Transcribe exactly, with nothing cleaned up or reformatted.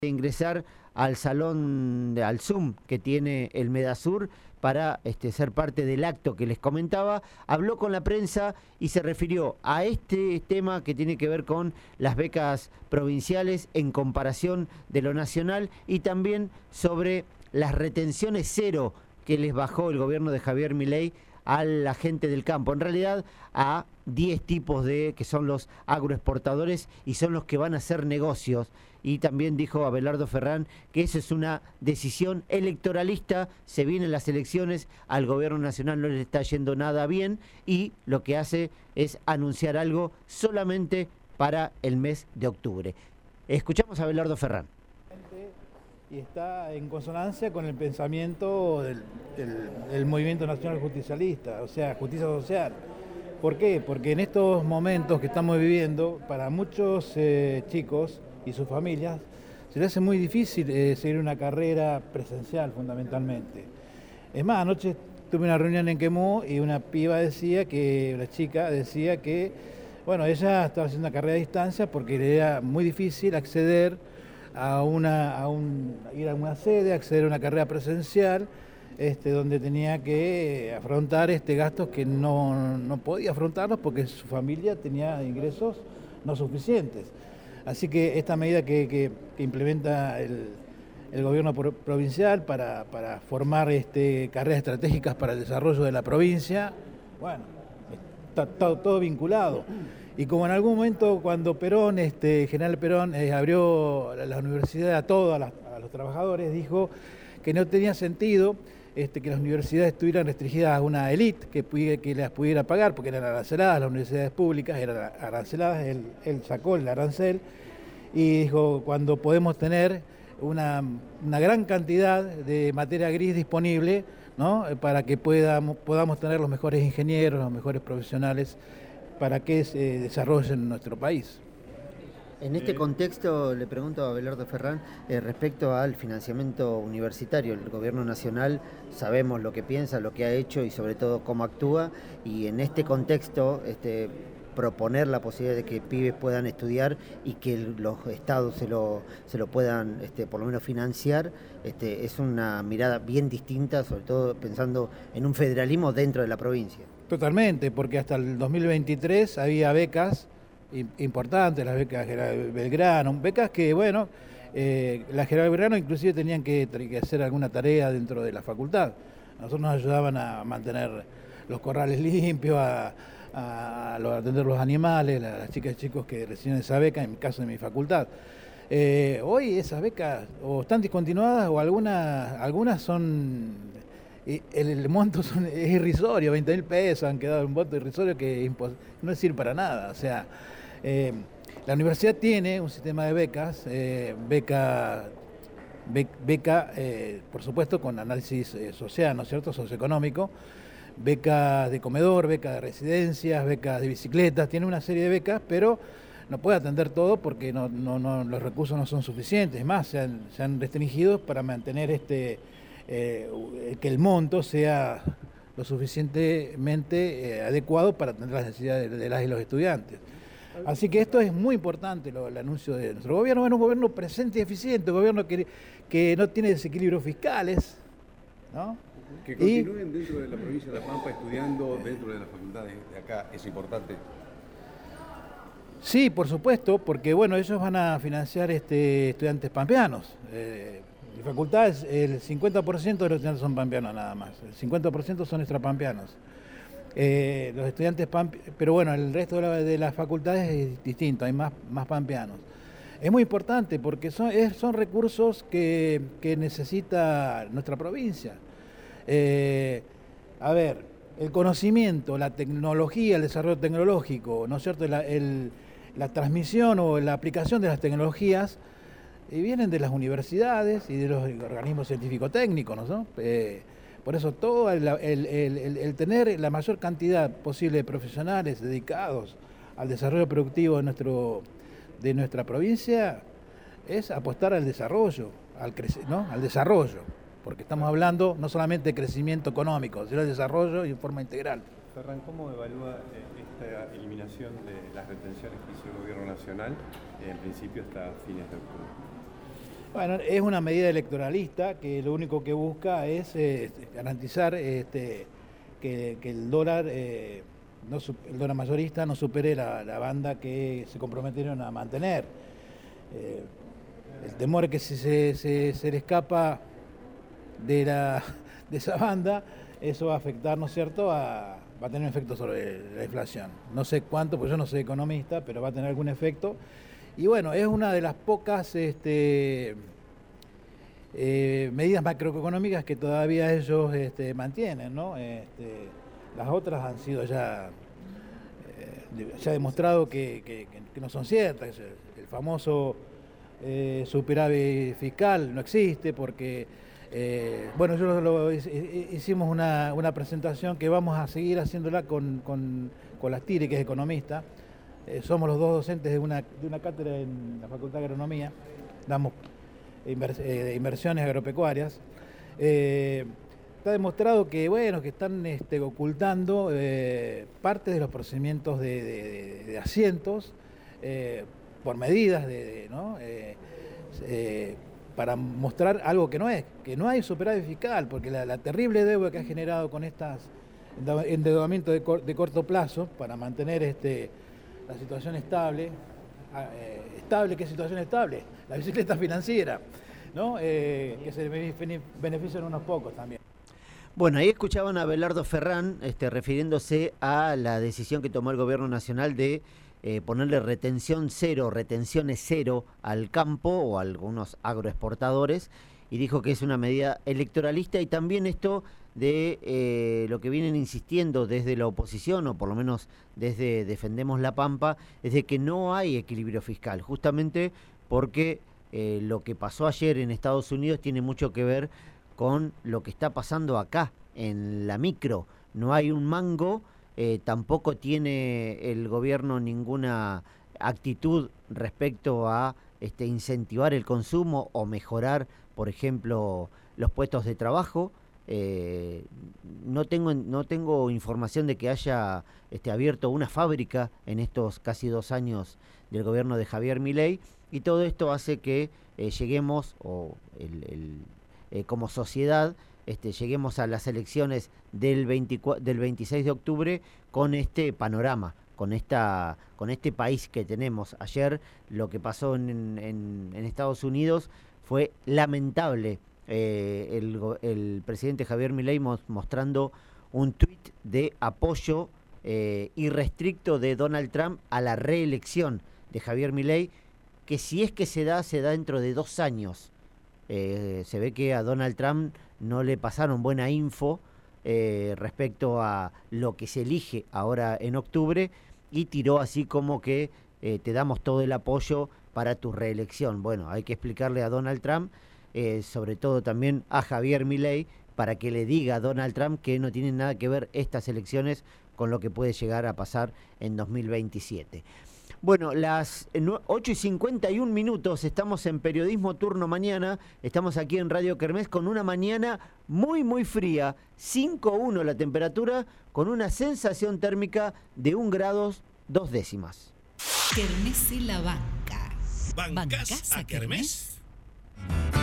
de ingresar al salón, de, al Zoom que tiene el Medasur para este, ser parte del acto que les comentaba. Habló con la prensa y se refirió a este tema que tiene que ver con las becas provinciales en comparación de lo nacional y también sobre las retenciones cero que les bajó el gobierno de Javier Milei a la gente del campo, en realidad a diez tipos de que son los agroexportadores y son los que van a hacer negocios. Y también dijo Abelardo Ferrán que eso es una decisión electoralista, se vienen las elecciones, al gobierno nacional no le está yendo nada bien y lo que hace es anunciar algo solamente para el mes de octubre. Escuchamos a Abelardo Ferrán. Y está en consonancia con el pensamiento del, del, del movimiento nacional justicialista, o sea, justicia social. ¿Por qué? Porque en estos momentos que estamos viviendo, para muchos eh, chicos y sus familias, se les hace muy difícil eh, seguir una carrera presencial fundamentalmente. Es más, anoche tuve una reunión en Quemú y una piba decía que, la chica decía que, bueno, ella estaba haciendo una carrera a distancia porque le era muy difícil acceder a una a un, ir a una sede, acceder a una carrera presencial, este, donde tenía que afrontar este gastos que no, no podía afrontarlos porque su familia tenía ingresos no suficientes. Así que esta medida que, que, que implementa el, el gobierno provincial para, para formar este, carreras estratégicas para el desarrollo de la provincia, bueno, está todo, todo vinculado. Y como en algún momento cuando Perón, este general Perón, eh, abrió la, la universidad a todos, a, las, a los trabajadores, dijo que no tenía sentido este, que las universidades estuvieran restringidas a una élite que, que las pudiera pagar, porque eran aranceladas, las universidades públicas eran aranceladas, él, él sacó el arancel y dijo, cuando podemos tener una, una gran cantidad de materia gris disponible, ¿no?, para que podamos, podamos tener los mejores ingenieros, los mejores profesionales, para que se desarrolle en nuestro país. En este contexto le pregunto a Abelardo Ferrán eh, respecto al financiamiento universitario. El gobierno nacional sabemos lo que piensa, lo que ha hecho y sobre todo cómo actúa, y en este contexto este, proponer la posibilidad de que pibes puedan estudiar y que los estados se lo, se lo puedan este, por lo menos financiar, este, es una mirada bien distinta, sobre todo pensando en un federalismo dentro de la provincia. Totalmente, porque hasta el dos mil veintitrés había becas importantes, las becas General Belgrano, becas que, bueno, eh, las General Belgrano inclusive tenían que, que hacer alguna tarea dentro de la facultad. A nosotros nos ayudaban a mantener los corrales limpios, a, a, a atender los animales, a las chicas y chicos que reciben esa beca, en el caso de mi facultad. Eh, hoy esas becas o están discontinuadas o algunas, algunas son... El, el monto son, es irrisorio, veinte mil pesos, han quedado un monto irrisorio que no sirve para nada. O sea, eh, la universidad tiene un sistema de becas, eh, beca, be, beca eh, por supuesto con análisis eh, social, ¿no es cierto?, socioeconómico, becas de comedor, becas de residencias, becas de bicicletas, tiene una serie de becas, pero no puede atender todo porque no, no, no, los recursos no son suficientes. Es más, se han, se han restringido para mantener este... Eh, que el monto sea lo suficientemente eh, adecuado para atender las necesidades de, de las y los estudiantes. Así que esto es muy importante, lo, el anuncio de nuestro gobierno. Es un gobierno presente y eficiente, un gobierno que, que no tiene desequilibrios fiscales, ¿no? Que continúen y, dentro de la provincia de La Pampa estudiando dentro de las facultades de acá, es importante. Sí, por supuesto, porque bueno, ellos van a financiar este, estudiantes pampeanos. Eh, Mi facultad, es el cincuenta por ciento de los estudiantes son pampeanos nada más, el cincuenta por ciento son extrapampeanos. Eh, los estudiantes pampe... Pero bueno, el resto de, la, de las facultades es distinto, hay más, más pampeanos. Es muy importante porque son, es, son recursos que, que necesita nuestra provincia. Eh, a ver, el conocimiento, la tecnología, el desarrollo tecnológico, ¿no es cierto?, la, el, la transmisión o la aplicación de las tecnologías y vienen de las universidades y de los organismos científico-técnicos, ¿no? Eh, por eso todo el, el, el, el tener la mayor cantidad posible de profesionales dedicados al desarrollo productivo de, nuestro, de nuestra provincia es apostar al desarrollo, al, crece, ¿no? al desarrollo, porque estamos hablando no solamente de crecimiento económico, sino de desarrollo y en forma integral. Ferrán, ¿cómo evalúa esta eliminación de las retenciones que hizo el gobierno nacional en principio hasta fines de octubre? Bueno, es una medida electoralista que lo único que busca es eh, garantizar este, que, que el dólar, eh, no, el dólar mayorista no supere la, la banda que se comprometieron a mantener. Eh, el temor es que si se, se, se le escapa de, la, de esa banda, eso va a afectar, ¿no es cierto?, a, va a tener un efecto sobre la inflación. No sé cuánto, porque yo no soy economista, pero va a tener algún efecto. Y bueno, es una de las pocas este, eh, medidas macroeconómicas que todavía ellos este, mantienen, ¿no? Este, las otras han sido ya, eh, ya demostrado que, que, que no son ciertas. El, el famoso eh, superávit fiscal no existe porque, eh, bueno, yo lo, lo, hicimos una, una presentación que vamos a seguir haciéndola con, con, con las Tire, que es economista. Eh, somos los dos docentes de una, de una cátedra en la Facultad de Agronomía, damos invers, eh, inversiones agropecuarias. Eh, está demostrado que, bueno, que están este, ocultando eh, parte de los procedimientos de, de, de asientos eh, por medidas de, de, ¿no? eh, eh, para mostrar algo que no es, que no hay superávit fiscal, porque la, la terrible deuda que ha generado con estas endeudamiento de, cor, de corto plazo para mantener este la situación estable, eh, estable, ¿qué situación estable? La bicicleta financiera, ¿no? Eh, que se benefician unos pocos también. Bueno, ahí escuchaban a Abelardo Ferrán este, refiriéndose a la decisión que tomó el gobierno nacional de eh, ponerle retención cero, retenciones cero al campo o a algunos agroexportadores, y dijo que es una medida electoralista, y también esto de eh, lo que vienen insistiendo desde la oposición, o por lo menos desde Defendemos la Pampa, es de que no hay equilibrio fiscal, justamente porque eh, lo que pasó ayer en Estados Unidos tiene mucho que ver con lo que está pasando acá, en la micro. No hay un mango, eh, tampoco tiene el gobierno ninguna actitud respecto a este, incentivar el consumo o mejorar, por ejemplo, los puestos de trabajo. Eh, no tengo no tengo información de que haya este, abierto una fábrica en estos casi dos años del gobierno de Javier Milei, y todo esto hace que eh, lleguemos, o el, el, eh, como sociedad, este, lleguemos a las elecciones del, veinticuatro, del veintiséis de octubre con este panorama, con esta con este país que tenemos. Ayer lo que pasó en, en, en Estados Unidos fue lamentable. Eh, el, el presidente Javier Milei mostrando un tuit de apoyo eh, irrestricto de Donald Trump a la reelección de Javier Milei, que si es que se da, se da dentro de dos años. Eh, se ve que a Donald Trump no le pasaron buena info eh, respecto a lo que se elige ahora en octubre, y tiró así como que eh, te damos todo el apoyo para tu reelección. Bueno, hay que explicarle a Donald Trump, Eh, sobre todo también a Javier Milei, para que le diga a Donald Trump que no tienen nada que ver estas elecciones con lo que puede llegar a pasar en dos mil veintisiete. Bueno, las ocho y cincuenta y un minutos, estamos en Periodismo Turno Mañana, estamos aquí en Radio Kermés con una mañana muy muy fría, cinco uno la temperatura, con una sensación térmica de un grado dos décimas. Kermés y la banca. ¿Bancás a Kermés?